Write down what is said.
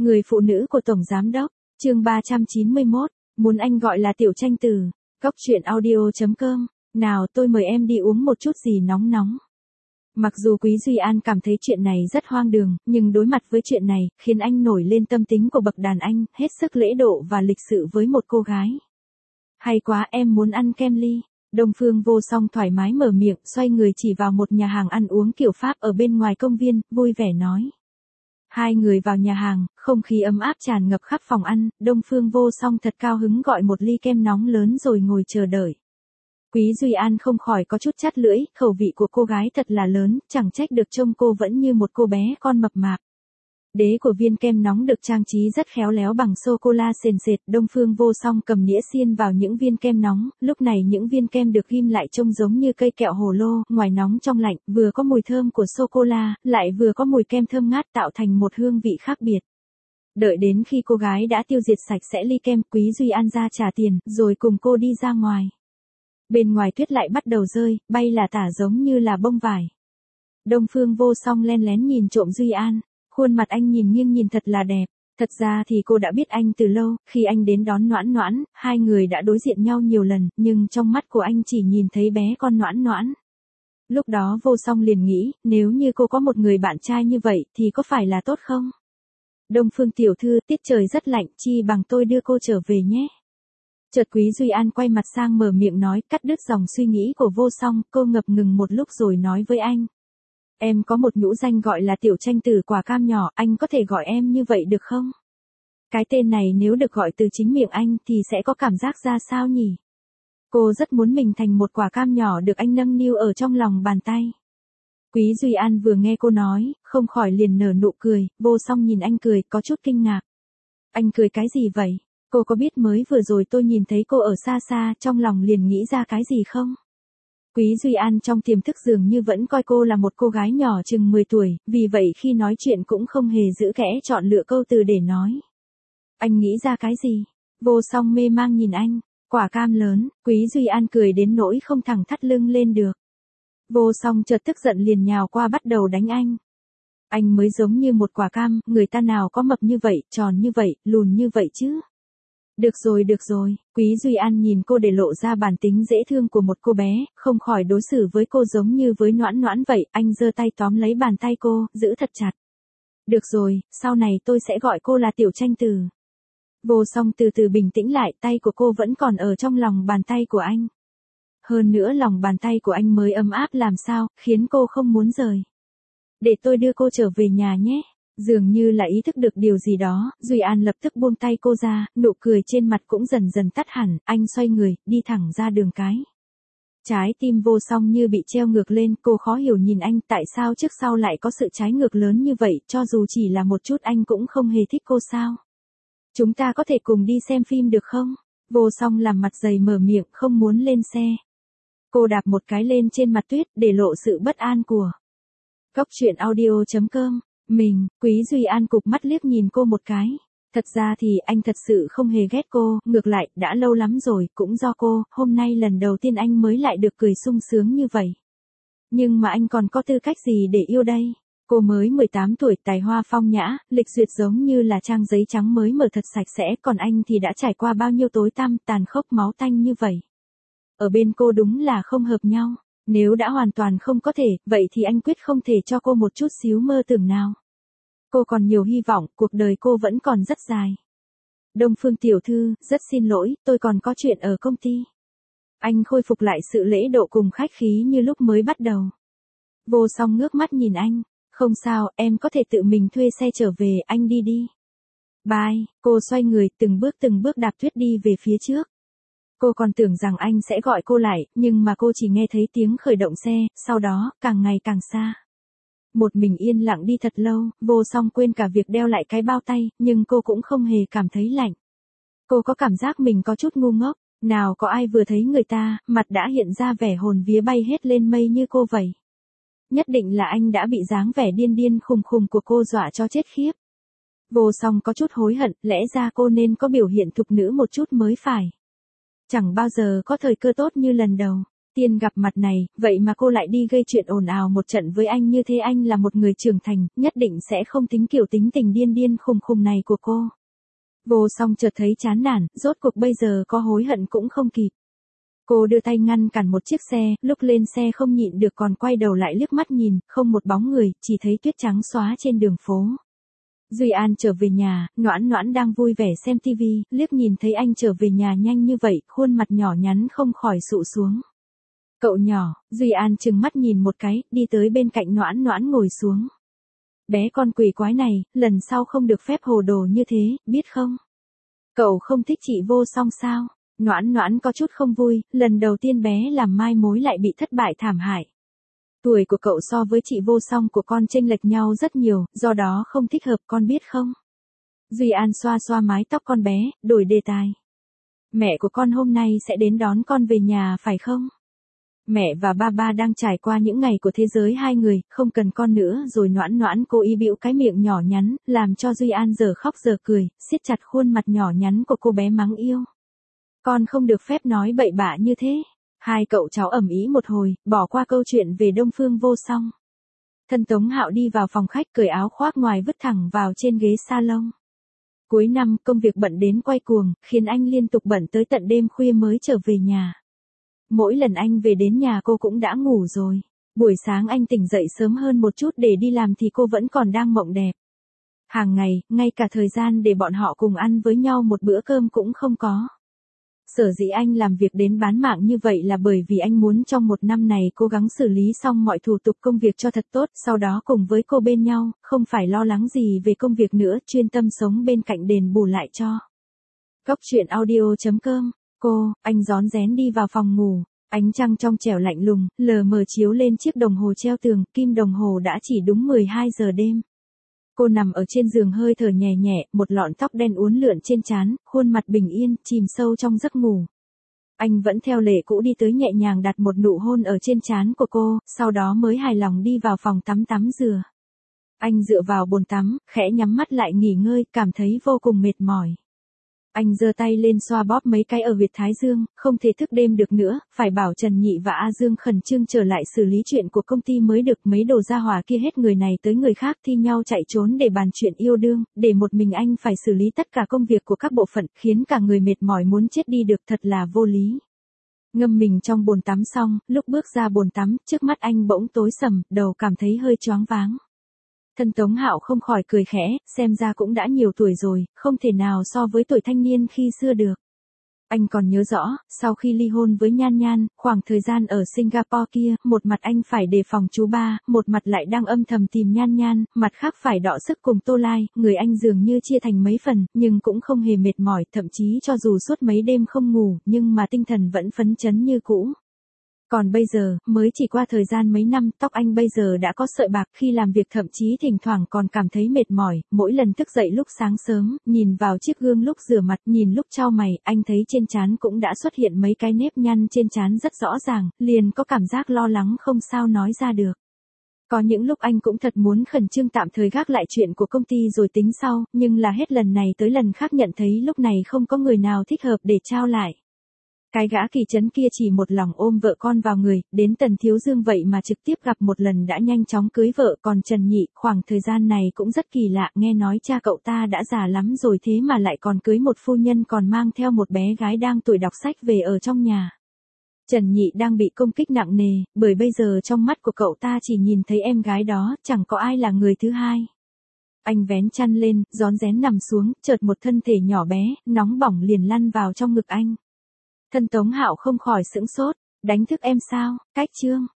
Người phụ nữ của Tổng Giám Đốc, chương 391, muốn anh gọi là Tiểu Tranh Tử, Góc Chuyện Audio.com, nào tôi mời em đi uống một chút gì nóng nóng. Mặc dù Quý Duy An cảm thấy chuyện này rất hoang đường, nhưng đối mặt với chuyện này, khiến anh nổi lên tâm tính của bậc đàn anh, hết sức lễ độ và lịch sự với một cô gái. Hay quá, em muốn ăn kem ly. Đông Phương Vô Song thoải mái mở miệng, xoay người chỉ vào một nhà hàng ăn uống kiểu Pháp ở bên ngoài công viên, vui vẻ nói. Hai người vào nhà hàng, không khí ấm áp tràn ngập khắp phòng ăn, Đông Phương Vô Song thật cao hứng gọi một ly kem nóng lớn rồi ngồi chờ đợi. Quý Duy An không khỏi có chút chát lưỡi, khẩu vị của cô gái thật là lớn, chẳng trách được trông cô vẫn như một cô bé con mập mạp. Đế của viên kem nóng được trang trí rất khéo léo bằng sô-cô-la sền sệt, Đông Phương Vô Song cầm đĩa xiên vào những viên kem nóng, lúc này những viên kem được ghim lại trông giống như cây kẹo hồ lô, ngoài nóng trong lạnh, vừa có mùi thơm của sô-cô-la, lại vừa có mùi kem thơm ngát tạo thành một hương vị khác biệt. Đợi đến khi cô gái đã tiêu diệt sạch sẽ ly kem, Quý Duy An ra trả tiền, rồi cùng cô đi ra ngoài. Bên ngoài tuyết lại bắt đầu rơi, bay là tả giống như là bông vải. Đông Phương Vô Song len lén nhìn trộm Duy An. Khuôn mặt anh nhìn nghiêng nhìn thật là đẹp. Thật ra thì cô đã biết anh từ lâu, khi anh đến đón Noãn Noãn, hai người đã đối diện nhau nhiều lần, nhưng trong mắt của anh chỉ nhìn thấy bé con Noãn Noãn. Lúc đó Vô Song liền nghĩ, nếu như cô có một người bạn trai như vậy, thì có phải là tốt không? Đông Phương tiểu thư, tiết trời rất lạnh, chi bằng tôi đưa cô trở về nhé. Chợt Quý Duy An quay mặt sang mở miệng nói, cắt đứt dòng suy nghĩ của Vô Song, cô ngập ngừng một lúc rồi nói với anh. Em có một nhũ danh gọi là Tiểu Tranh Tử quả cam nhỏ, anh có thể gọi em như vậy được không? Cái tên này nếu được gọi từ chính miệng anh thì sẽ có cảm giác ra sao nhỉ? Cô rất muốn mình thành một quả cam nhỏ được anh nâng niu ở trong lòng bàn tay. Quý Duy An vừa nghe cô nói, không khỏi liền nở nụ cười, Vô Song nhìn anh cười, có chút kinh ngạc. Anh cười cái gì vậy? Cô có biết mới vừa rồi tôi nhìn thấy cô ở xa xa, trong lòng liền nghĩ ra cái gì không? Quý Duy An trong tiềm thức dường như vẫn coi cô là một cô gái nhỏ chừng 10 tuổi, vì vậy khi nói chuyện cũng không hề giữ kẽ chọn lựa câu từ để nói. Anh nghĩ ra cái gì? Vô Song mê mang nhìn anh, quả cam lớn, Quý Duy An cười đến nỗi không thẳng thắt lưng lên được. Vô Song chợt tức giận liền nhào qua bắt đầu đánh anh. Anh mới giống như một quả cam, người ta nào có mập như vậy, tròn như vậy, lùn như vậy chứ? Được rồi, Quý Duy An nhìn cô để lộ ra bản tính dễ thương của một cô bé, không khỏi đối xử với cô giống như với Noãn Noãn vậy, anh giơ tay tóm lấy bàn tay cô, giữ thật chặt. Được rồi, sau này tôi sẽ gọi cô là Tiểu Tranh Tử. Vô Song từ từ bình tĩnh lại, tay của cô vẫn còn ở trong lòng bàn tay của anh. Hơn nữa lòng bàn tay của anh mới ấm áp làm sao, khiến cô không muốn rời. Để tôi đưa cô trở về nhà nhé. Dường như là ý thức được điều gì đó, Duy An lập tức buông tay cô ra, nụ cười trên mặt cũng dần dần tắt hẳn, anh xoay người, đi thẳng ra đường cái. Trái tim Vô Song như bị treo ngược lên, cô khó hiểu nhìn anh, tại sao trước sau lại có sự trái ngược lớn như vậy, cho dù chỉ là một chút anh cũng không hề thích cô sao. Chúng ta có thể cùng đi xem phim được không? Vô Song làm mặt dày mở miệng, không muốn lên xe. Cô đạp một cái lên trên mặt tuyết, để lộ sự bất an của. Góc Chuyện Audio.com. Quý Duy An cụp mắt liếc nhìn cô một cái. Thật ra thì anh thật sự không hề ghét cô, ngược lại, đã lâu lắm rồi, cũng do cô, hôm nay lần đầu tiên anh mới lại được cười sung sướng như vậy. Nhưng mà anh còn có tư cách gì để yêu đây? Cô mới 18 tuổi, tài hoa phong nhã, lịch duyệt giống như là trang giấy trắng mới mở thật sạch sẽ, còn anh thì đã trải qua bao nhiêu tối tăm, tàn khốc máu tanh như vậy. Ở bên cô đúng là không hợp nhau. Nếu đã hoàn toàn không có thể, vậy thì anh quyết không thể cho cô một chút xíu mơ tưởng nào. Cô còn nhiều hy vọng, cuộc đời cô vẫn còn rất dài. Đông Phương tiểu thư, rất xin lỗi, tôi còn có chuyện ở công ty. Anh khôi phục lại sự lễ độ cùng khách khí như lúc mới bắt đầu. Vô Song ngước mắt nhìn anh, không sao, em có thể tự mình thuê xe trở về, anh đi đi. Bye, cô xoay người, từng bước đạp tuyết đi về phía trước. Cô còn tưởng rằng anh sẽ gọi cô lại, nhưng mà cô chỉ nghe thấy tiếng khởi động xe, sau đó, càng ngày càng xa. Một mình yên lặng đi thật lâu, Vô Song quên cả việc đeo lại cái bao tay, nhưng cô cũng không hề cảm thấy lạnh. Cô có cảm giác mình có chút ngu ngốc, nào có ai vừa thấy người ta, mặt đã hiện ra vẻ hồn vía bay hết lên mây như cô vậy. Nhất định là anh đã bị dáng vẻ điên điên khùng khùng của cô dọa cho chết khiếp. Vô Song có chút hối hận, lẽ ra cô nên có biểu hiện thục nữ một chút mới phải. Chẳng bao giờ có thời cơ tốt như lần đầu. Tiên gặp mặt này, vậy mà cô lại đi gây chuyện ồn ào một trận với anh như thế, anh là một người trưởng thành, nhất định sẽ không tính kiểu tính tình điên điên khùng khùng này của cô. Vô Song chợt thấy chán nản, rốt cuộc bây giờ có hối hận cũng không kịp. Cô đưa tay ngăn cản một chiếc xe, lúc lên xe không nhịn được còn quay đầu lại liếc mắt nhìn, không một bóng người, chỉ thấy tuyết trắng xóa trên đường phố. Duy An trở về nhà, Noãn Noãn đang vui vẻ xem tivi, liếc nhìn thấy anh trở về nhà nhanh như vậy, khuôn mặt nhỏ nhắn không khỏi sụ xuống. Cậu nhỏ, Duy An trừng mắt nhìn một cái, đi tới bên cạnh Noãn Noãn ngồi xuống. Bé con quỷ quái này, lần sau không được phép hồ đồ như thế, biết không? Cậu không thích chị Vô Song sao? Noãn Noãn có chút không vui, lần đầu tiên bé làm mai mối lại bị thất bại thảm hại. Tuổi của cậu so với chị Vô Song của con chênh lệch nhau rất nhiều, do đó không thích hợp, con biết không? Duy An xoa xoa mái tóc con bé, đổi đề tài. Mẹ của con hôm nay sẽ đến đón con về nhà phải không? Mẹ và ba đang trải qua những ngày của thế giới hai người, không cần con nữa rồi. Noãn Noãn cố ý bĩu cái miệng nhỏ nhắn, làm cho Duy An giờ khóc giờ cười, siết chặt khuôn mặt nhỏ nhắn của cô bé mắng yêu. Con không được phép nói bậy bạ như thế. Hai cậu cháu ầm ĩ một hồi, bỏ qua câu chuyện về Đông Phương Vô Song. Thân Tống Hạo đi vào phòng khách cởi áo khoác ngoài vứt thẳng vào trên ghế salon. Cuối năm công việc bận đến quay cuồng, khiến anh liên tục bận tới tận đêm khuya mới trở về nhà. Mỗi lần anh về đến nhà cô cũng đã ngủ rồi. Buổi sáng anh tỉnh dậy sớm hơn một chút để đi làm thì cô vẫn còn đang mộng đẹp. Hàng ngày, ngay cả thời gian để bọn họ cùng ăn với nhau một bữa cơm cũng không có. Sở dĩ anh làm việc đến bán mạng như vậy là bởi vì anh muốn trong một năm này cố gắng xử lý xong mọi thủ tục công việc cho thật tốt, sau đó cùng với cô bên nhau, không phải lo lắng gì về công việc nữa, chuyên tâm sống bên cạnh đền bù lại cho. Góc truyện audio.com. Anh rón rén đi vào phòng ngủ, ánh trăng trong trẻo lạnh lùng, lờ mờ chiếu lên chiếc đồng hồ treo tường, kim đồng hồ đã chỉ đúng 12 giờ đêm. Cô nằm ở trên giường hơi thở nhẹ nhẹ, một lọn tóc đen uốn lượn trên trán, khuôn mặt bình yên, chìm sâu trong giấc ngủ. Anh vẫn theo lệ cũ đi tới nhẹ nhàng đặt một nụ hôn ở trên trán của cô, sau đó mới hài lòng đi vào phòng tắm tắm rửa. Anh dựa vào bồn tắm, khẽ nhắm mắt lại nghỉ ngơi, cảm thấy vô cùng mệt mỏi. Anh giơ tay lên xoa bóp mấy cái ở huyệt thái dương, không thể thức đêm được nữa, phải bảo Trần Nhị và A Dương khẩn trương trở lại xử lý chuyện của công ty mới được. Mấy đồ gia hỏa kia hết người này tới người khác thi nhau chạy trốn để bàn chuyện yêu đương, để một mình anh phải xử lý tất cả công việc của các bộ phận, khiến cả người mệt mỏi muốn chết đi được, thật là vô lý. Ngâm mình trong bồn tắm xong, lúc bước ra bồn tắm, trước mắt anh bỗng tối sầm, đầu cảm thấy hơi choáng váng. Thân Tống Hạo không khỏi cười khẽ, xem ra cũng đã nhiều tuổi rồi, không thể nào so với tuổi thanh niên khi xưa được. Anh còn nhớ rõ, sau khi ly hôn với Nhan Nhan, khoảng thời gian ở Singapore kia, một mặt anh phải đề phòng chú ba, một mặt lại đang âm thầm tìm Nhan Nhan, mặt khác phải đọ sức cùng Tô Lai, người anh dường như chia thành mấy phần, nhưng cũng không hề mệt mỏi, thậm chí cho dù suốt mấy đêm không ngủ, nhưng mà tinh thần vẫn phấn chấn như cũ. Còn bây giờ, mới chỉ qua thời gian mấy năm, tóc anh bây giờ đã có sợi bạc, khi làm việc thậm chí thỉnh thoảng còn cảm thấy mệt mỏi, mỗi lần thức dậy lúc sáng sớm, nhìn vào chiếc gương lúc rửa mặt, nhìn lúc chau mày, anh thấy trên trán cũng đã xuất hiện mấy cái nếp nhăn trên trán rất rõ ràng, liền có cảm giác lo lắng không sao nói ra được. Có những lúc anh cũng thật muốn khẩn trương tạm thời gác lại chuyện của công ty rồi tính sau, nhưng là hết lần này tới lần khác nhận thấy lúc này không có người nào thích hợp để trao lại. Cái gã Kỳ Trấn kia chỉ một lòng ôm vợ con vào người, đến Tần Thiếu Dương vậy mà trực tiếp gặp một lần đã nhanh chóng cưới vợ, còn Trần Nhị, khoảng thời gian này cũng rất kỳ lạ, nghe nói cha cậu ta đã già lắm rồi thế mà lại còn cưới một phu nhân còn mang theo một bé gái đang tuổi đọc sách về ở trong nhà. Trần Nhị đang bị công kích nặng nề, bởi bây giờ trong mắt của cậu ta chỉ nhìn thấy em gái đó, chẳng có ai là người thứ hai. Anh vén chăn lên, rón rén nằm xuống, chợt một thân thể nhỏ bé, nóng bỏng liền lăn vào trong ngực anh. Thân Tống Hạo không khỏi sững sốt, đánh thức em sao, cách chương.